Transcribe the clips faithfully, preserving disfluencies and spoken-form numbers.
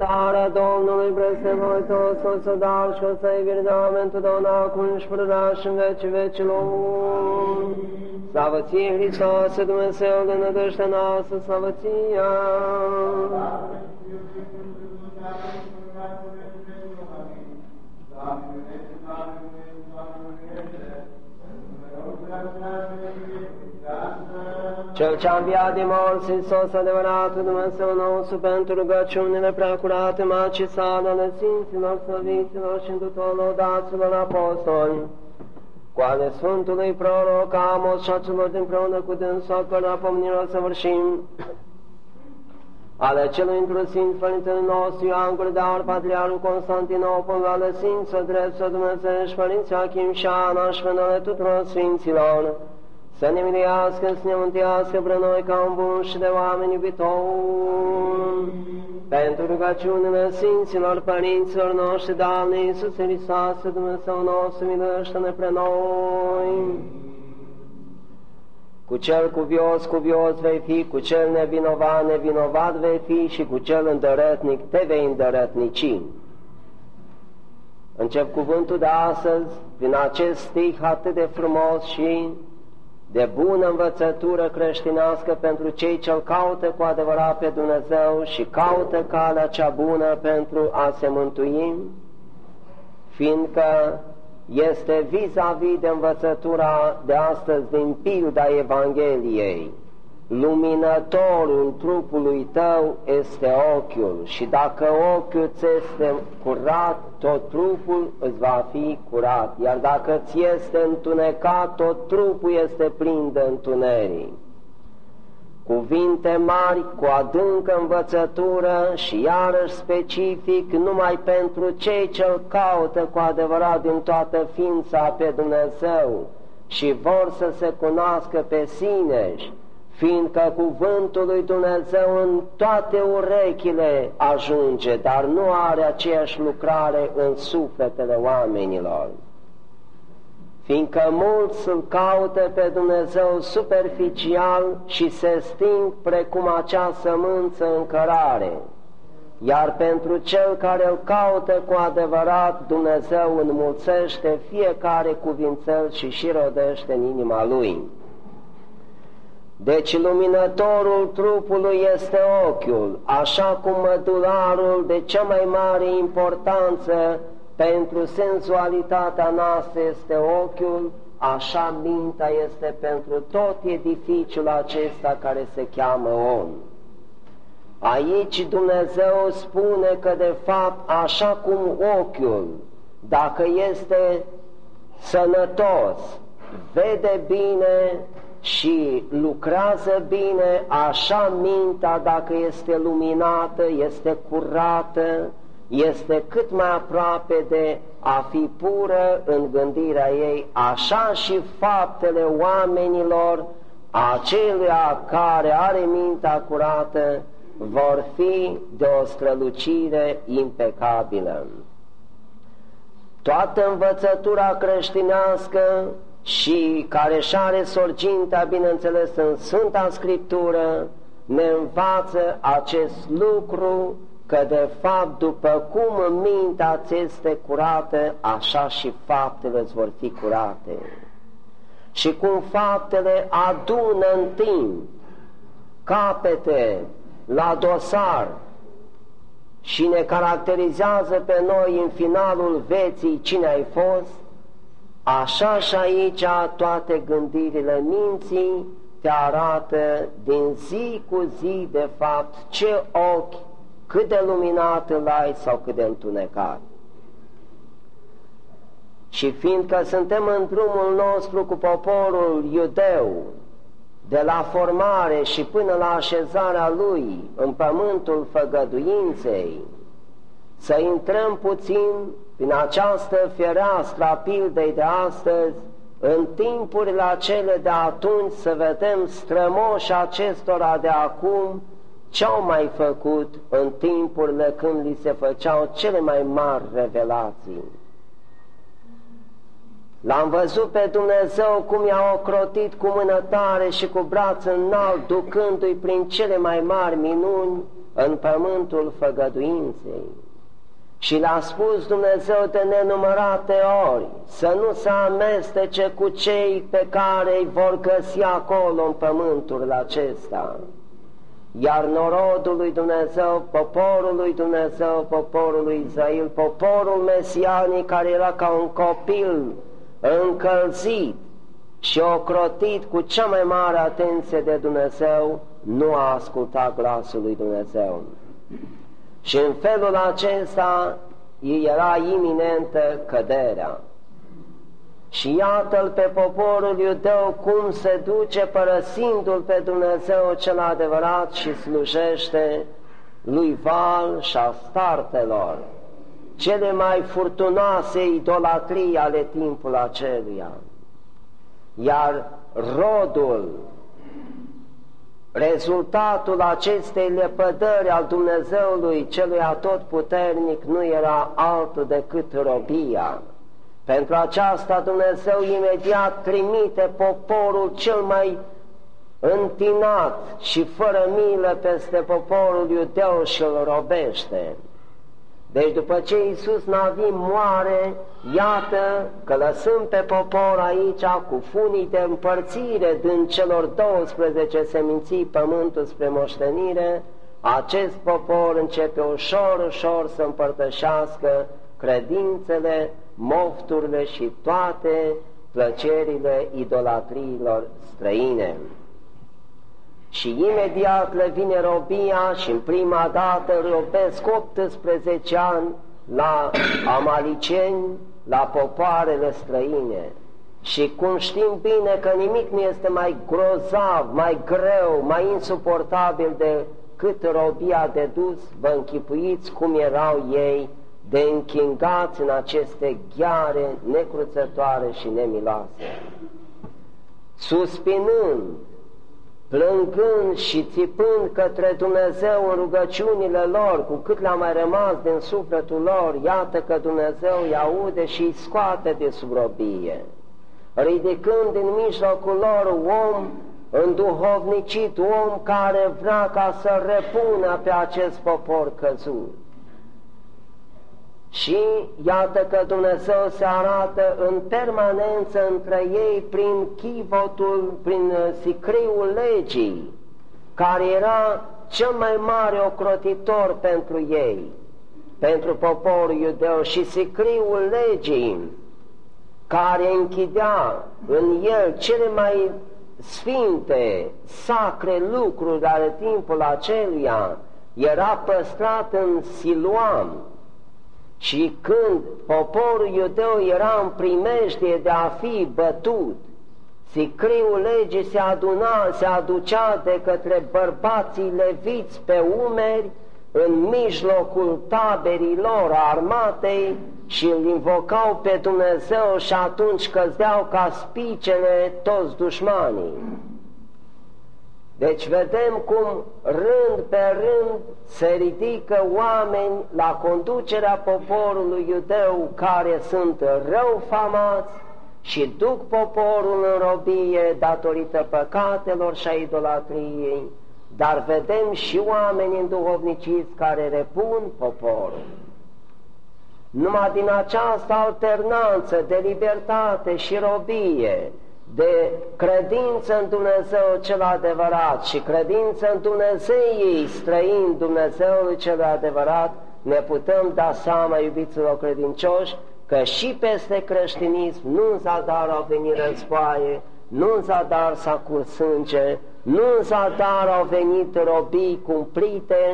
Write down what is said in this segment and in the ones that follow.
Tara Domnului peste voi toți, o să dar și o să-i virdăm întotdeauna acum și părăra și în vecii vecilor. Slavă ție, Hristoase, Dumnezeu de nădejde noastră, slavă ție! Cel ce-a înviat din morți, Hristos adevăratul Dumnezeu nostru, pentru rugăciunile preacurate, macisade ale Sfinților, Slăviților și tuturor lăudaților apostoli, cu ale Sfântului Proroc Amos și a celor dinpreună cu dânsul, a cărora pomenirea săvârșim, ale celui într-un Sfinț Părintele nostru Ioan Gură de Aur, Patriarhul Constantinopol, ale Sfinților Dreptul Dumnezeu și Părinții Achim și Ana și ale tuturor Sfinților, să ne miliască, să ne mântuiască pre noi ca un bun și de oameni iubitori, pentru rugăciunile Sfinților Părinților noștri, Doamne Iisuse Hristoase, Dumnezeu nostru, miluiește-ne pre noi. Cu cel cuvios, cuvios vei fi, cu cel nevinovat, nevinovat vei fi și cu cel îndărătnic te vei îndărătnici. Încep cuvântul de astăzi, prin acest stih atât de frumos și de bună învățătură creștinească pentru cei ce-L caută cu adevărat pe Dumnezeu și caută calea cea bună pentru a se mântui, fiindcă este vis-a-vis de învățătura de astăzi din pilda Evangheliei. Luminătorul trupului tău este ochiul și dacă ochiul ți este curat, tot trupul îți va fi curat, iar dacă ți este întunecat, tot trupul este plin de întuneric. Cuvinte mari cu adâncă învățătură și iarăși specific numai pentru cei ce-L caută cu adevărat din toată ființa pe Dumnezeu și vor să se cunoască pe sineși, fiindcă cuvântul lui Dumnezeu în toate urechile ajunge, dar nu are aceeași lucrare în sufletele oamenilor. Fiindcă mulți îl caută pe Dumnezeu superficial și se sting precum acea sămânță în cărare, iar pentru cel care îl caută cu adevărat, Dumnezeu înmulțește fiecare cuvințel și și rodește în inima lui. Deci luminătorul trupului este ochiul, așa cum mădularul de cea mai mare importanță pentru senzualitatea noastră este ochiul, așa mintea este pentru tot edificiul acesta care se cheamă om. Aici Dumnezeu spune că de fapt așa cum ochiul, dacă este sănătos, vede bine și lucrează bine, așa mintea, dacă este luminată, este curată, este cât mai aproape de a fi pură în gândirea ei, așa și faptele oamenilor, aceluia care are mintea curată, vor fi de o strălucire impecabilă. Toată învățătura creștinească și care și are sorgintea, bineînțeles, în Sfânta Scriptură, ne învață acest lucru, că de fapt după cum mintea ți este curată, așa și faptele îți vor fi curate. Și cum faptele adună în timp capete la dosar și ne caracterizează pe noi în finalul vieții cine ai fost, așa și aici toate gândirile minții te arată din zi cu zi de fapt ce ochi, cât de luminat îl ai sau cât de întunecat. Și fiindcă suntem în drumul nostru cu poporul iudeu, de la formare și până la așezarea lui în pământul făgăduinței, să intrăm puțin prin această fereastră a pildei de astăzi, în timpurile acele de atunci, să vedem strămoși acestora de acum ce-au mai făcut în timpurile când li se făceau cele mai mari revelații. L-am văzut pe Dumnezeu cum i-a ocrotit cu mână tare și cu braț înalt, ducându-i prin cele mai mari minuni în pământul făgăduinței. Și l-a spus Dumnezeu de nenumărate ori să nu se amestece cu cei pe care îi vor găsi acolo în pământul acesta. Iar norodul lui Dumnezeu, poporul lui Dumnezeu, poporul lui Israel, poporul mesianic care era ca un copil încălzit și ocrotit cu cea mai mare atenție de Dumnezeu, nu a ascultat glasul lui Dumnezeu. Și în felul acesta era iminentă căderea. Și iată-l pe poporul iudeu cum se duce părăsindu-l pe Dumnezeu cel adevărat și slujește lui Val și Astartelor, cele mai furtunoase idolatrii ale timpului aceluia. Iar rodul, rezultatul acestei lepădări al Dumnezeului celui atotputernic nu era altul decât robia. Pentru aceasta Dumnezeu imediat trimite poporul cel mai întinat și fără milă peste poporul iudeu și îl robește. Deci după ce Iisus Navin moare, iată că lăsând pe popor aici cu funii de împărțire din celor douăsprezece seminții pământul spre moștenire, acest popor începe ușor, ușor să împărtășească credințele, mofturile și toate plăcerile idolatriilor străine. Și imediat le vine robia și în prima dată robesc optsprezece ani la amaliceni, la popoarele străine. Și cum știm bine că nimic nu este mai grozav, mai greu, mai insuportabil decât robia de dus, vă închipuiți cum erau ei de închingați în aceste gheare necruțătoare și nemiloase. Suspinând, plângând și țipând către Dumnezeu în rugăciunile lor, cu cât le-a mai rămas din sufletul lor, iată că Dumnezeu îi aude și îi scoate de sub robie, ridicând în mijlocul lor om înduhovnicit, om care vrea ca să repună pe acest popor căzut. Și iată că Dumnezeu se arată în permanență între ei prin chivotul, prin sicriul legii, care era cel mai mare ocrotitor pentru ei, pentru poporul iudeu, și sicriul legii, care închidea în el cele mai sfinte, sacre lucruri ale timpului aceluia, era păstrat în Siloam. Și când poporul iudeu era în primejdie de a fi bătut, sicriul legii se aduna, se aducea de către bărbații leviți pe umeri în mijlocul taberii lor armatei și îl invocau pe Dumnezeu și atunci căzeau ca spicele toți dușmanii. Deci vedem cum rând pe rând se ridică oameni la conducerea poporului iudeu care sunt răufamați și duc poporul în robie datorită păcatelor și a idolatriei, dar vedem și oameni înduhovniciți care repun poporul. Numai din această alternanță de libertate și robie, de credință în Dumnezeu cel adevărat și credință în Dumnezeii străini Dumnezeului cel adevărat, ne putem da seama, iubiților credincioși, că și peste creștinism nu în zadar au venit războaie, nu în zadar s-a curs sânge, nu în zadar au venit robii cumplite,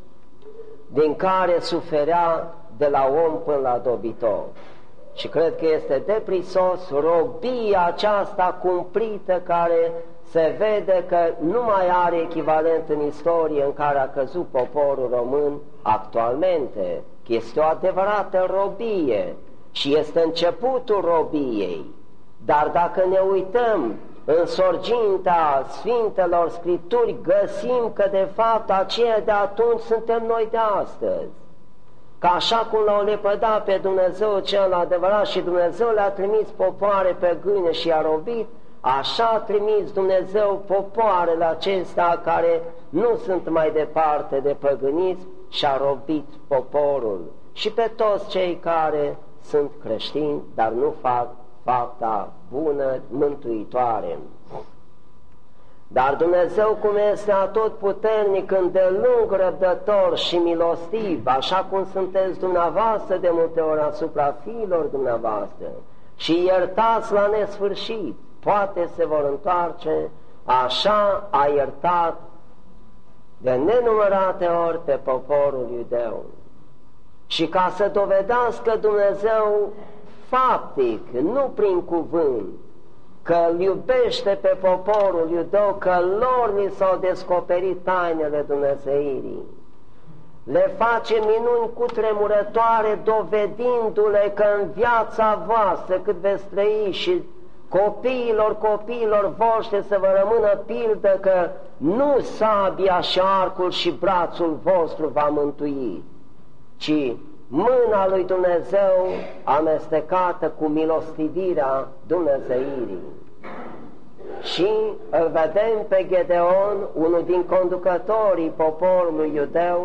din care suferea de la om până la dobitor. Și cred că este deprisos robia aceasta cumplită care se vede că nu mai are echivalent în istorie în care a căzut poporul român actualmente, că este o adevărată robie și este începutul robiei. Dar dacă ne uităm în sorginta Sfintelor Scripturi, găsim că de fapt aceia de atunci suntem noi de astăzi. că așa cum l-au lepădat pe Dumnezeu cel adevărat și Dumnezeu le-a trimis popoare păgâne și i-a robit, așa a trimis Dumnezeu popoarele acestea care nu sunt mai departe de păgânism și a robit poporul și pe toți cei care sunt creștini, dar nu fac fapta bună, mântuitoare. Dar Dumnezeu, cum este atotputernic, îndelung răbdător și milostiv, așa cum sunteți dumneavoastră de multe ori asupra fiilor dumneavoastră, și iertați la nesfârșit, poate se vor întoarce, așa a iertat de nenumărate ori pe poporul iudeu. Și ca să dovedească Dumnezeu faptic, nu prin cuvânt, că îl iubește pe poporul iudeu, că lor li s-au descoperit tainele dumnezeirii, le face minuni cutremurătoare, dovedindu-le că în viața voastră cât veți trăi și copiilor copiilor voștri să vă rămână pildă că nu sabia și arcul și brațul vostru va mântui, ci mâna lui Dumnezeu amestecată cu milostivirea dumnezeirii. Și îl vedem pe Gedeon, unul din conducătorii poporului iudeu,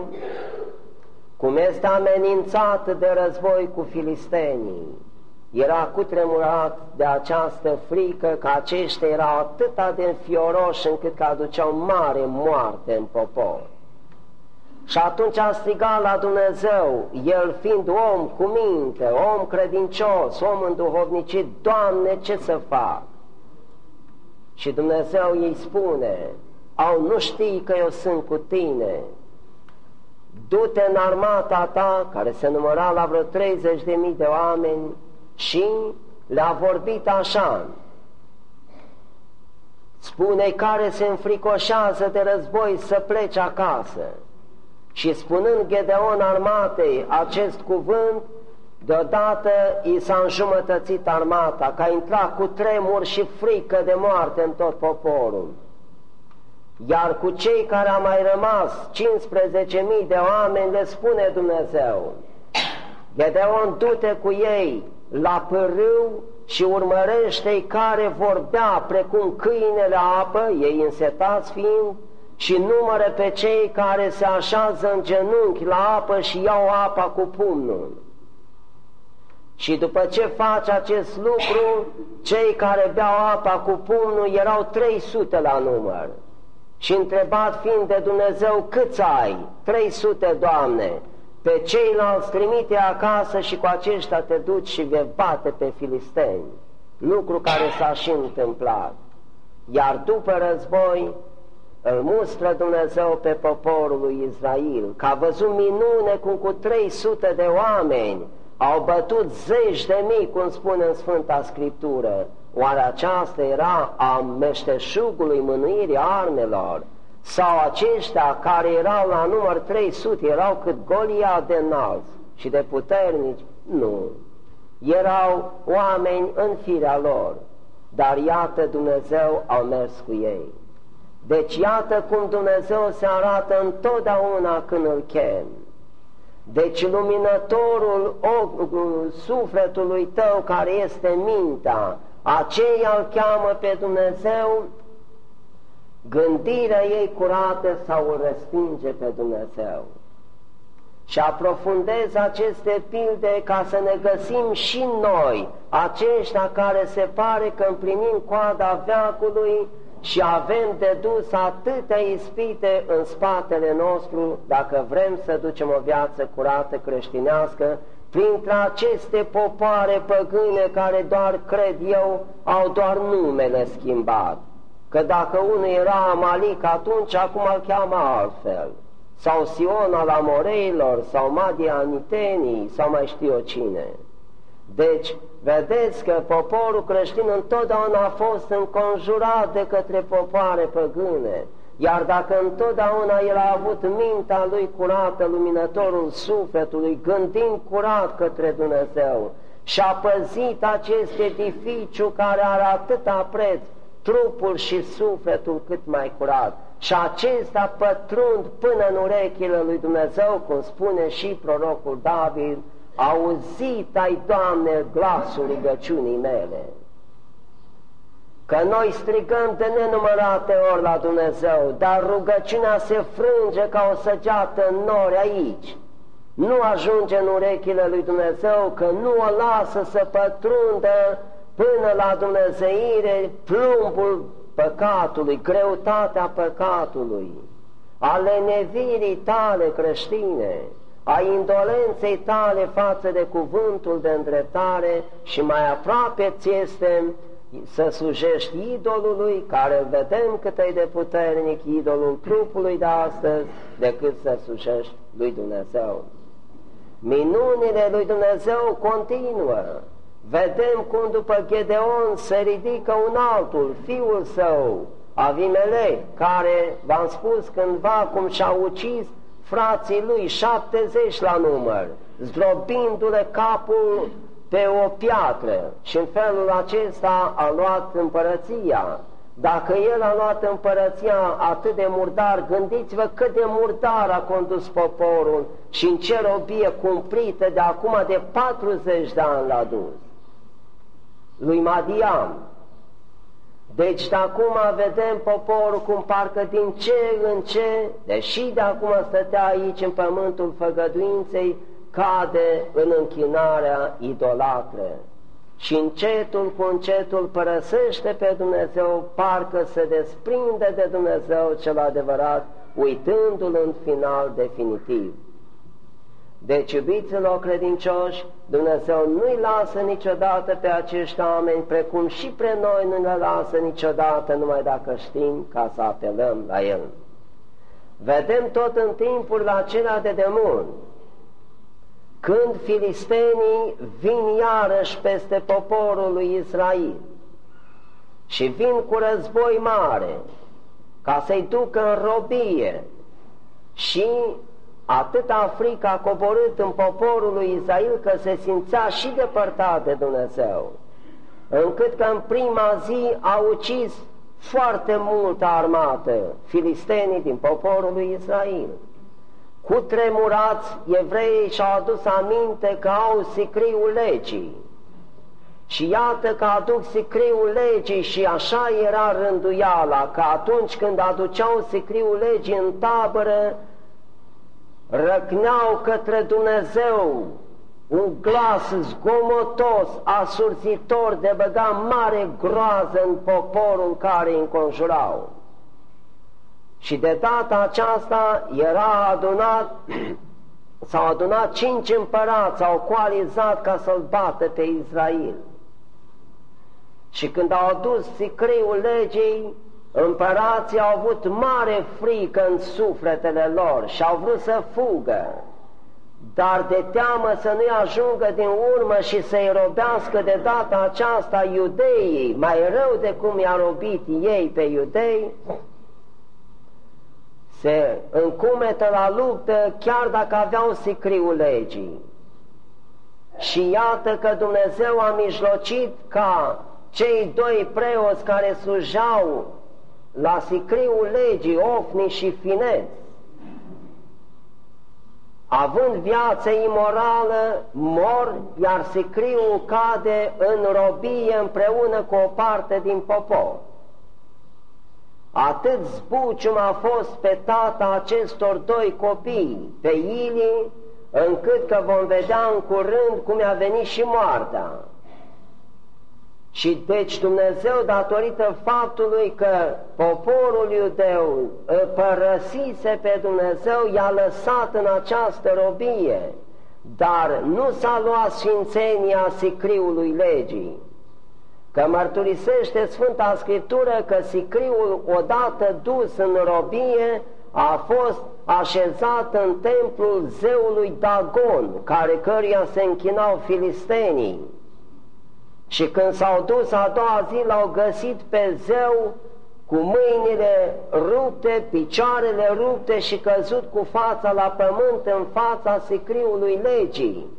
cum este amenințat de război cu filistenii. Era cutremurat de această frică că aceștia erau atât de înfioroși încât că aduceau mare moarte în popor. Și atunci a strigat la Dumnezeu, el fiind om cu minte, om credincios, om înduhovnicit: Doamne, ce să fac? Și Dumnezeu îi spune: au, nu știi că eu sunt cu tine? Du-te în armata ta, care se număra la vreo treizeci de mii de oameni, și le-a vorbit așa: spune care se înfricoșează de război să plece acasă. Și spunând Gedeon armatei acest cuvânt, deodată i s-a înjumătățit armata, că a intrat cu tremur și frică de moarte în tot poporul. Iar cu cei care au mai rămas, cincisprezece mii de oameni, le spune Dumnezeu: Gedeon, du-te cu ei la pârâu și urmărește-i care vor bea precum câinele apă, ei însetați fiind, și numără pe cei care se așează în genunchi la apă și iau apa cu pumnul. Și după ce face acest lucru, cei care beau apa cu pumnul erau trei sute la număr. Și întrebat fiind de Dumnezeu: câți ai? trei sute, Doamne. Pe ceilalți trimite acasă și cu aceștia te duci și vei bate pe filisteni. Lucru care s-a și întâmplat. Iar după război îl mustră Dumnezeu pe poporul lui Israel, că a văzut minune cum cu trei sute de oameni au bătut zeci de mii, cum spune în Sfânta Scriptură. Oare aceasta era a meșteșugului mânuirii armelor? Sau aceștia care erau la număr trei sute erau cât Goliat de înalți și de puternici? Nu. Erau oameni în firea lor, dar iată Dumnezeu a mers cu ei. Deci iată cum Dumnezeu se arată întotdeauna când îl chem. Deci luminătorul sufletului tău, care este mintea, aceea îl cheamă pe Dumnezeu, gândirea ei curată sau îl respinge pe Dumnezeu. Și aprofundez aceste pilde ca să ne găsim și noi, aceștia care se pare că împlinim coada veacului și avem de dus atâtea ispite în spatele nostru, dacă vrem să ducem o viață curată creștinească, printre aceste popoare păgâne care doar, cred eu, au doar numele schimbat. Că dacă unul era Amalic atunci, acum îl cheamă altfel. Sau Sion al Amoreilor, sau Madianitenii, sau mai știu eu cine. Deci, vedeți că poporul creștin întotdeauna a fost înconjurat de către popoare păgâne, iar dacă întotdeauna el a avut mintea lui curată, luminătorul sufletului, gândind curat către Dumnezeu, și a păzit acest edificiu care are atâta preț, trupul și sufletul cât mai curat, și acestea pătrund până în urechile lui Dumnezeu, cum spune și prorocul David, auzit ai, Doamne, glasul rugăciunii mele. Că noi strigăm de nenumărate ori la Dumnezeu, dar rugăciunea se frânge ca o săgeată în nori aici. Nu ajunge în urechile lui Dumnezeu, că nu o lasă să pătrundă până la dumnezeire plumbul păcatului, greutatea păcatului, a lenevirii tale creștine, a indolenței tale față de cuvântul de îndreptare și mai aproape ți este să slujești idolului, care îl vedem cât e de puternic, idolul trupului de astăzi, decât să slujești lui Dumnezeu. Minunile lui Dumnezeu continuă. Vedem cum după Gedeon se ridică un altul, fiul său, Avimelec, care, v-am spus cândva cum și-a ucis frații lui, șaptezeci la număr, zdrobindu-le capul pe o piatră, și în felul acesta a luat împărăția. Dacă el a luat împărăția atât de murdar, gândiți-vă cât de murdar a condus poporul și în ce robie cumplită de acum de patruzeci de ani l-a dus lui Madian. Deci de acum vedem poporul cum parcă din ce în ce, deși de acum stătea aici în pământul făgăduinței, cade în închinarea idolatră și încetul cu încetul părăsește pe Dumnezeu, parcă se desprinde de Dumnezeu cel adevărat, uitându-l în final definitiv. Deci, iubiților credincioși, Dumnezeu nu-i lasă niciodată pe acești oameni, precum și pe noi nu ne lasă niciodată, numai dacă știm ca să apelăm la El. Vedem tot în timpurile acelea de demult, când filistenii vin iarăși peste poporul lui Israel și vin cu război mare ca să-i ducă în robie, și atâta frică a coborât în poporul lui Israel că se simțea și depărtat de Dumnezeu, încât că în prima zi a ucis foarte multă armată filistenii din poporul lui Israel. Cutremurați, evreii și-au adus aminte că au sicriul legii. Și iată că aduc sicriul legii și așa era rânduiala, că atunci când aduceau sicriul legii în tabără, răcneau către Dumnezeu un glas zgomotos, asurzitor, de băga mare groază în poporul care îi înconjurau. Și de data aceasta era adunat, s-au adunat cinci împărați, au coalizat ca să-l bată pe Israel. Și când au adus sicriul legii, împărații au avut mare frică în sufletele lor și au vrut să fugă, dar de teamă să nu-i ajungă din urmă și să-i robească de data aceasta iudeii, mai rău de cum i-a robit ei pe iudei, se încumetă la luptă chiar dacă aveau sicriul legii. Și iată că Dumnezeu a mijlocit ca cei doi preoți care slujau la sicriul legii, Ofni și Fineț, având viață imorală, mor, iar sicriul cade în robie împreună cu o parte din popor. Atât zbucium a fost pe tata acestor doi copii, pe Ili, încât că vom vedea în curând cum i-a venit și moartea. Și deci Dumnezeu, datorită faptului că poporul iudeu îl părăsise pe Dumnezeu, i-a lăsat în această robie, dar nu s-a luat sfințenia sicriului legii. Că mărturisește Sfânta Scriptură că sicriul, odată dus în robie, a fost așezat în templul zeului Dagon, care căruia se închinau filistenii. Și când s-au dus a doua zi, l-au găsit pe zeu cu mâinile rupte, picioarele rupte și căzut cu fața la pământ în fața sicriului legii.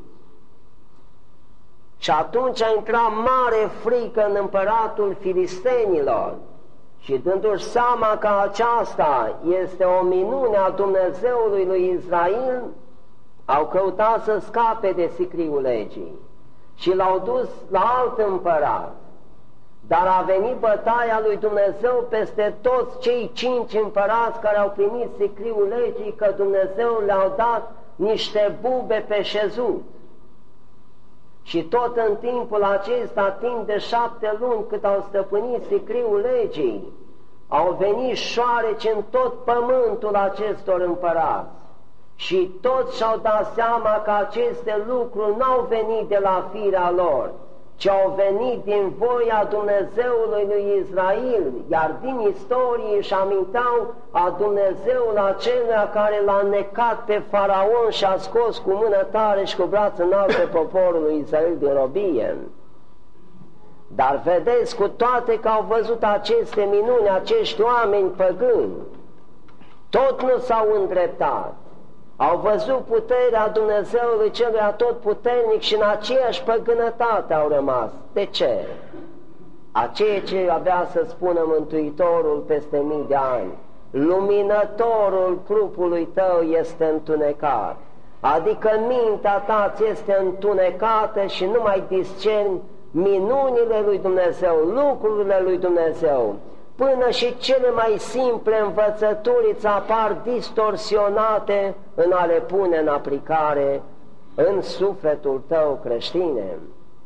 Și atunci a intrat mare frică în împăratul filistenilor Și dându-și seama că aceasta este o minune a Dumnezeului lui Israel, au căutat să scape de sicriul legii și l-au dus la alt împărat. Dar a venit bătaia lui Dumnezeu peste toți cei cinci împărați care au primit sicriul legii, că Dumnezeu le-au dat niște bube pe șezut. Și tot în timpul acesta, timp de șapte luni cât au stăpânit sicriul legii, au venit șoareci în tot pământul acestor împărați. Și toți și-au dat seama că aceste lucruri n-au venit de la firea lor, ci au venit din voia Dumnezeului lui Israel, iar din istorie își aminteau a Dumnezeul acela care l-a necat pe Faraon și a scos cu mână tare și cu braț înalt pe poporul lui Israel din robie. Dar vedeți, cu toate că au văzut aceste minuni, acești oameni păgâni, tot nu s-au îndreptat. Au văzut puterea Dumnezeului celui atotputernic și în aceeași păgânătate au rămas. De ce? Aceea ce avea să spună Mântuitorul peste mii de ani: luminătorul trupului tău este întunecat, adică mintea ta ți este întunecată și nu mai discerni minunile lui Dumnezeu, lucrurile lui Dumnezeu. Până și cele mai simple învățături îți apar distorsionate în a le pune în aplicare în sufletul tău, creștine.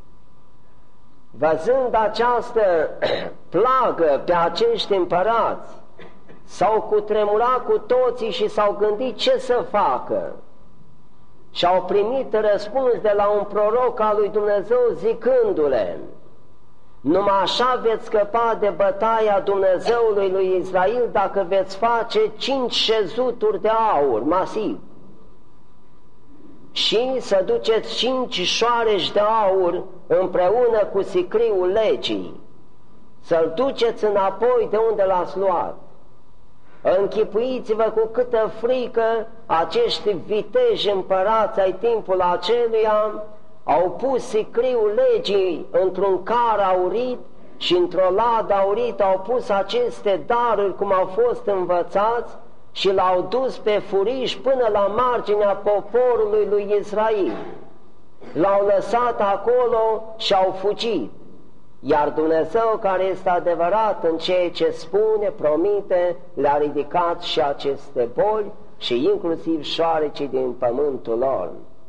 Văzând această plagă pe acești împărați, s-au cutremurat cu toții și s-au gândit ce să facă. Și au primit răspuns de la un proroc al lui Dumnezeu zicându-le: numai așa veți scăpa de bătaia Dumnezeului lui Israel dacă veți face cinci șezuturi de aur masiv și să duceți cinci șoareci de aur împreună cu sicriul legii, să-l duceți înapoi de unde l-ați luat. Închipuiți-vă cu câtă frică acești viteji împărați ai timpul aceluia au pus sicriul legii într-un car aurit și într-o ladă aurită au pus aceste daruri cum au fost învățați și l-au dus pe furiș până la marginea poporului lui Israel. L-au lăsat acolo și au fugit. Iar Dumnezeu, care este adevărat în ceea ce spune, promite, le-a ridicat și aceste boli și inclusiv șoarecii din pământul lor.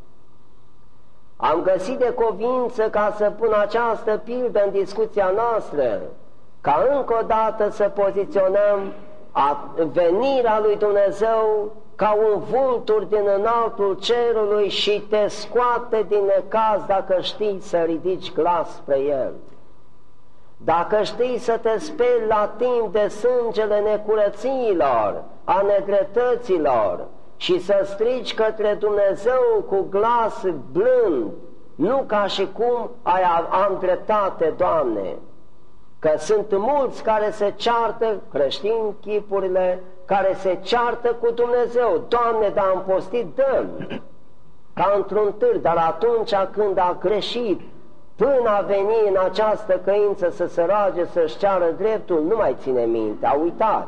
Am găsit de cuvință ca să pun această pildă în discuția noastră, ca încă o dată să poziționăm venirea lui Dumnezeu ca un vultur din înaltul cerului și te scoate din necaz dacă știi să ridici glas spre El. Dacă știi să te speli la timp de sângele necurățiilor, a nedreptăților, și să strigi către Dumnezeu cu glas blând, nu ca și cum ai am dreptate, Doamne, că sunt mulți care se ceartă, creștini chipurile, care se ceartă cu Dumnezeu: Doamne, dar am postit, dă-mi, ca într-un târg, dar atunci când a greșit, până a veni în această căință să se roage, să-și ceară dreptul, nu mai ține minte, a uitat.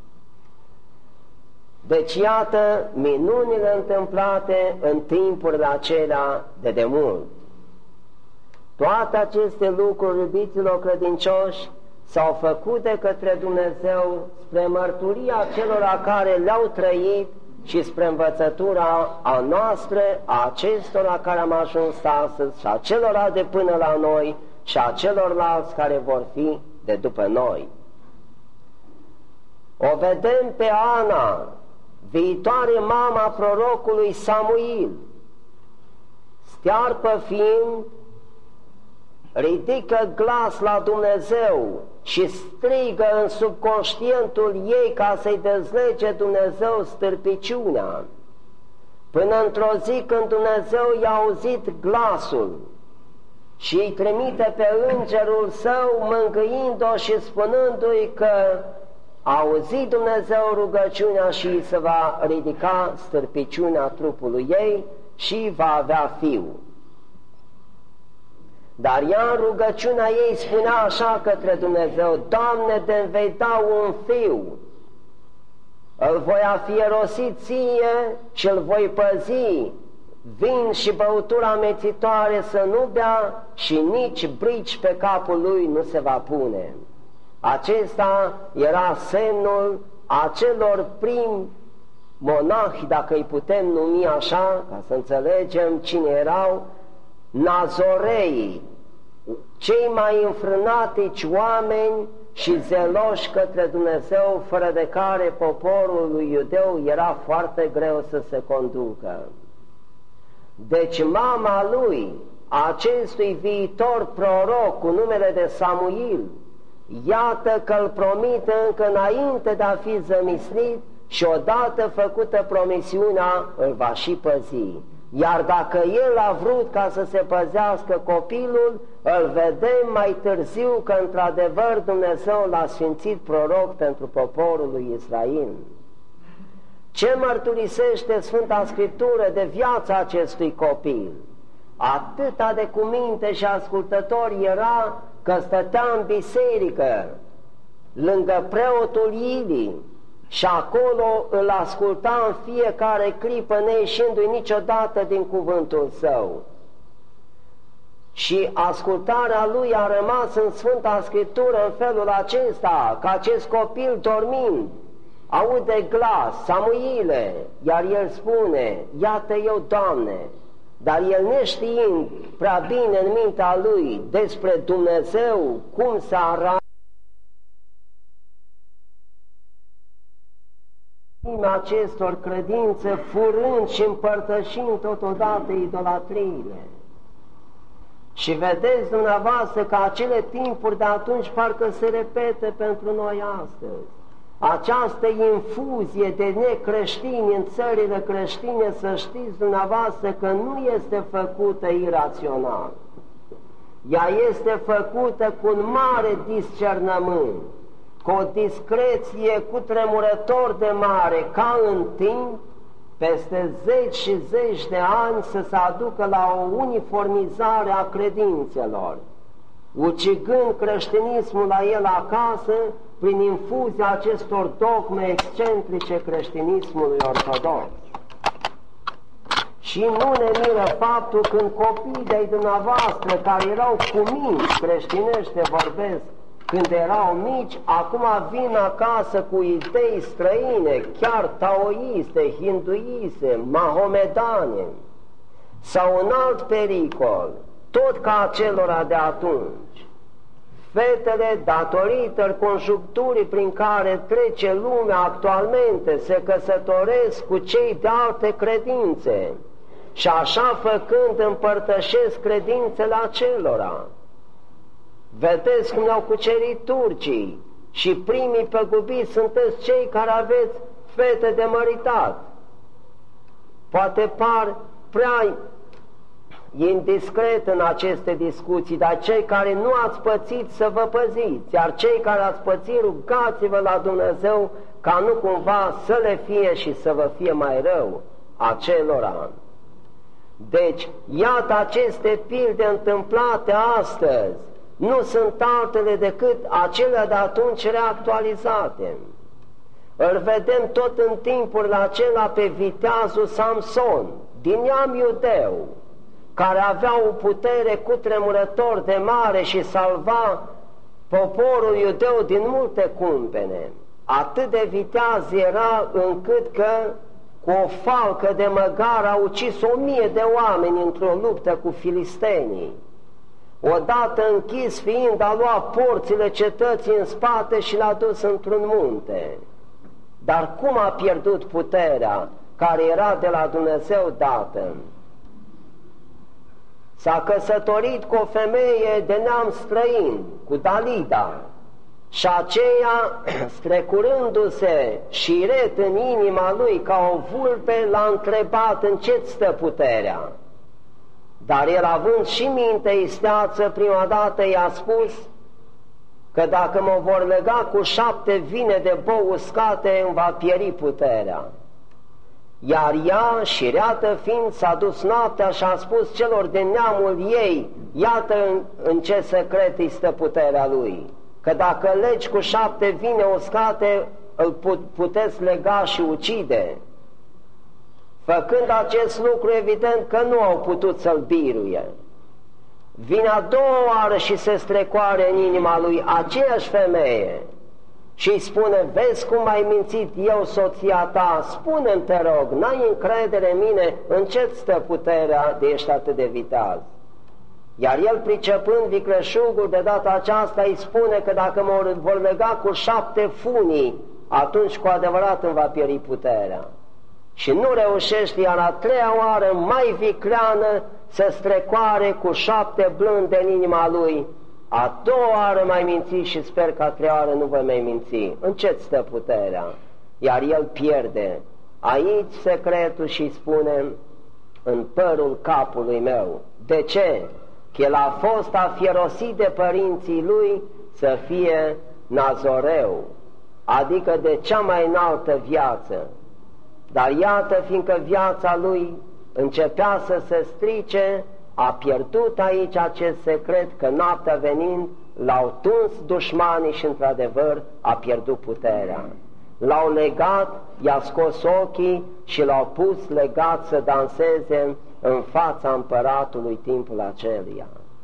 Deci iată minunile întâmplate în timpurile acelea de demult. Toate aceste lucruri, iubiților credincioși, s-au făcut de către Dumnezeu spre mărturia celor care le-au trăit și spre învățătura a noastră, a acestora care am ajuns astăzi și a celor de până la noi și a celorlalți care vor fi de după noi. O vedem pe Ana, viitoare mama prorocului Samuil, stearpă fiind, ridică glas la Dumnezeu și strigă în subconștientul ei ca să-i dezlege Dumnezeu stârpiciunea, până într-o zi când Dumnezeu i-a auzit glasul și îi trimite pe îngerul său mângâind-o și spunându-i că a auzit Dumnezeu rugăciunea și se va ridica stârpiciunea trupului ei și va avea fiu. Dar ea în rugăciunea ei spunea așa către Dumnezeu: Doamne, de-mi vei da un fiu, îl voi afierosi ție și îl voi păzi, vin și băutura amețitoare să nu bea și nici brici pe capul lui nu se va pune. Acesta era semnul acelor primi monahi, dacă îi putem numi așa, ca să înțelegem cine erau, nazoreii, cei mai înfrânatici oameni și zeloși către Dumnezeu, fără de care poporul lui iudeu era foarte greu să se conducă. Deci mama lui, acestui viitor proroc cu numele de Samuil, iată că îl promite încă înainte de a fi zămislit și odată făcută promisiunea îl va și păzi. Iar dacă el a vrut ca să se păzească copilul, îl vedem mai târziu că într-adevăr Dumnezeu l-a sfințit proroc pentru poporul lui Israel. Ce mărturisește Sfânta Scriptură de viața acestui copil? Atâta de cuminte și ascultător era că stătea în biserică lângă preotul Ilii și acolo îl asculta în fiecare clipă, neieșindu-i niciodată din cuvântul său. Și ascultarea lui a rămas în Sfânta Scriptură în felul acesta, că acest copil dormind aude glas: Samuile, iar el spune: iată eu, Doamne. Dar el, neștiind prea bine în mintea lui despre Dumnezeu, cum să arate acestor credințe, furând și împărtășind totodată idolatriile. Și vedeți dumneavoastră că acele timpuri de atunci parcă se repete pentru noi astăzi. Această infuzie de necreștini în țările creștine, să știți dumneavoastră că nu este făcută irațional. Ea este făcută cu un mare discernământ, cu o discreție cutremurător de mare, ca în timp, peste zeci și zeci de ani, să se aducă la o uniformizare a credințelor, ucigând creștinismul la el acasă prin infuzia acestor dogme excentrice creștinismului ortodox. Și nu ne miră faptul când copiii de-ai dumneavoastră, care erau cuminți, creștinește vorbesc, când erau mici, acum vin acasă cu idei străine, chiar taoiste, hinduiste, mahomedane, sau un alt pericol, tot ca acelora de atunci. Fetele, datorită conjuncturii prin care trece lumea actualmente, se căsătoresc cu cei de alte credințe și așa făcând împărtășesc credințele acelora. Vedeți cum ne-au cucerit turcii și primii păgubiți sunteți cei care aveți fete de măritat. Poate par prea indiscret în aceste discuții, dar cei care nu ați pățit să vă păziți, iar cei care ați pățit, rugați-vă la Dumnezeu ca nu cumva să le fie și să vă fie mai rău acelora. Deci, iată aceste pilde întâmplate astăzi, nu sunt altele decât acelea de atunci reactualizate. Îl vedem tot în timpurile acelea pe viteazul Samson, din neam iudeu, care avea o putere cutremurător de mare și salva poporul iudeu din multe cumpene. Atât de viteaz era încât că cu o falcă de măgar a ucis o mie de oameni într-o luptă cu filistenii. Odată închis fiind, a luat porțile cetății în spate și l-a dus într-un munte. Dar cum a pierdut puterea care era de la Dumnezeu dată? S-a căsătorit cu o femeie de neam străin, cu Dalida, și aceea, strecurându-se șiret în inima lui ca o vulpe, l-a întrebat: în ce-ți stă puterea? Dar el, având și minte isteață, prima dată i-a spus că dacă mă vor lega cu șapte vine de bou uscate, îmi va pieri puterea. Iar ea, șireată fiind, s-a dus noaptea și a spus celor de neamul ei, iată în, în ce secret îi stă puterea lui, că dacă legi cu șapte vine uscate, îl puteți lega și ucide. Făcând acest lucru, evident că nu au putut să-l biruie. Vine a doua oară și se strecoare în inima lui aceeași femeie și îi spune, vezi cum ai mințit eu soția ta, spune-mi te rog, n-ai încredere în mine, în ce-ți stă puterea de ești atât de vital? Iar el, pricepând vicleșugul, de data aceasta îi spune că dacă mă vor lega cu șapte funii, atunci cu adevărat îmi va pieri puterea. Și nu reușește, iar a treia oară mai vicleană se strecoare cu șapte blânde în inima lui. A doua oară mai minți și sper că a treia oară nu voi mai minți. În ce-ți stă puterea? Iar el pierde. Aici secretul și spune, în părul capului meu. De ce? Că el a fost afierosit de părinții lui să fie nazoreu, adică de cea mai înaltă viață. Dar iată, fiindcă viața lui începea să se strice, a pierdut aici acest secret, că noaptea venind l-au tuns dușmanii și într-adevăr a pierdut puterea. L-au legat, i-a scos ochii și l-au pus legat să danseze în fața împăratului timpul aceluia.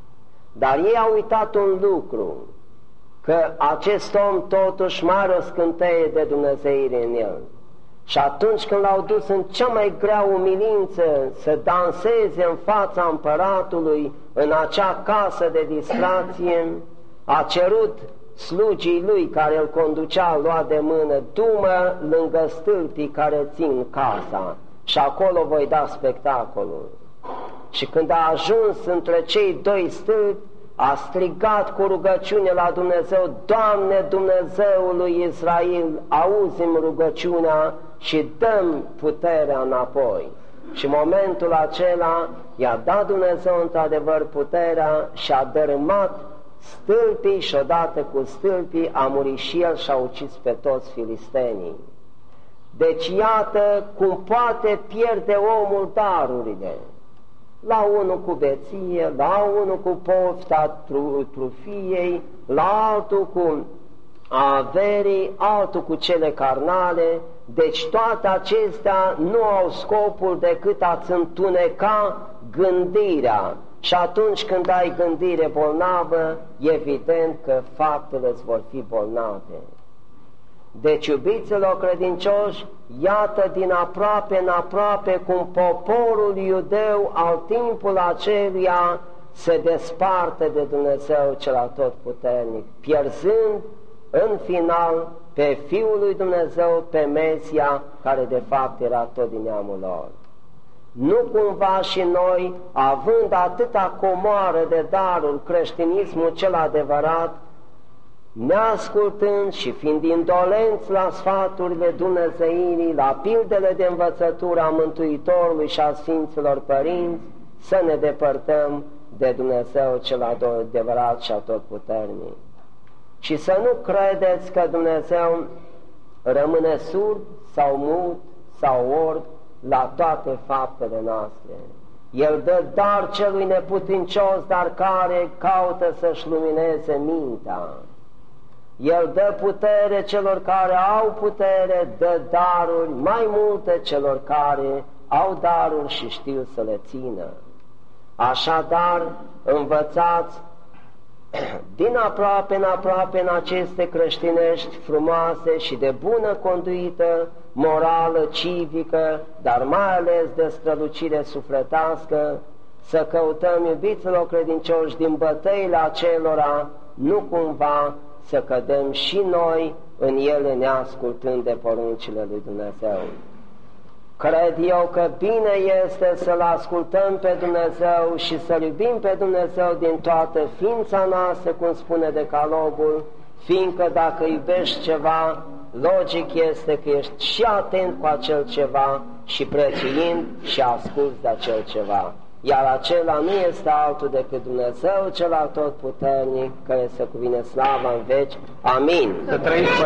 Dar ei au uitat un lucru, că acest om totuși mai are o scânteie de dumnezeire în el. Și atunci când l-au dus în cea mai grea umilință să danseze în fața împăratului, în acea casă de distracție, a cerut slugii lui care îl conducea, lua de mână, du-mă lângă stâlpii care țin casa și acolo voi da spectacolul. Și când a ajuns între cei doi stâlpi, a strigat cu rugăciune la Dumnezeu, Doamne Dumnezeul lui Israel, auzi-mi rugăciunea și dăm puterea înapoi. Și în momentul acela i-a dat Dumnezeu într-adevăr puterea și a dărâmat stâlpii și odată cu stâlpii a murit și el și a ucis pe toți filistenii. Deci iată cum poate pierde omul darurile. La unul cu beție, la unul cu pofta trufiei, la altul cu averii, altul cu cele carnale. Deci toate acestea nu au scopul decât a-ți întuneca gândirea. Și atunci când ai gândire bolnavă, evident că faptele îți vor fi bolnave. Deci, iubiților credincioși, iată din aproape în aproape cum poporul iudeu al timpul aceluia se desparte de Dumnezeu cel atotputernic, pierzând în final pe Fiul lui Dumnezeu, pe Mesia, care de fapt era tot din neamul lor. Nu cumva și noi, având atâta comoară de darul, creștinismul cel adevărat, neascultând și fiind indolenți la sfaturile dumnezeirii, la pildele de învățătură a Mântuitorului și a Sfinților Părinți, să ne depărtăm de Dumnezeu cel adevărat și atotputernic. Și să nu credeți că Dumnezeu rămâne surd sau mut sau orb la toate faptele noastre. El dă dar celui neputincios, dar care caută să-și lumineze mintea. El dă putere celor care au putere, dă daruri mai multe celor care au daruri și știu să le țină. Așadar, învățați din aproape în aproape în aceste creștinești frumoase și de bună conduită morală, civică, dar mai ales de strălucire sufletească, să căutăm, iubiților credincioși, din bătăile acelora, nu cumva să cădem și noi în ele neascultând de poruncile lui Dumnezeu. Cred eu că bine este să-L ascultăm pe Dumnezeu și să-L iubim pe Dumnezeu din toată ființa noastră, cum spune Decalogul, fiindcă dacă iubești ceva, logic este că ești și atent cu acel ceva și prețuind și asculți de acel ceva. Iar acela nu este altul decât Dumnezeu cel atotputernic, care se cuvine slava în veci. Amin.